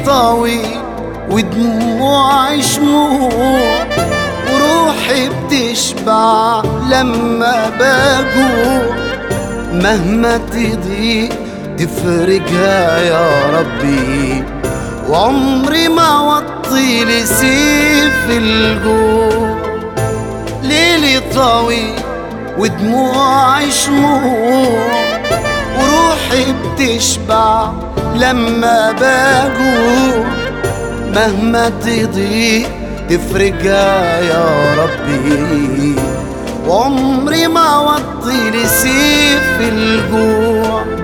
طويل ودموعي شموع، وروحي بتشبع لما بجوع. مهما تضيق تفرجها يا ربي، وعمري ما وطي لي سيف الجوع. ليلي طويل ودموعي شموع، وروحي بتشبع لما بجوع. مهما تضيق تفرجها يا ربي، وعمري ما وطي لي سيف الجوع.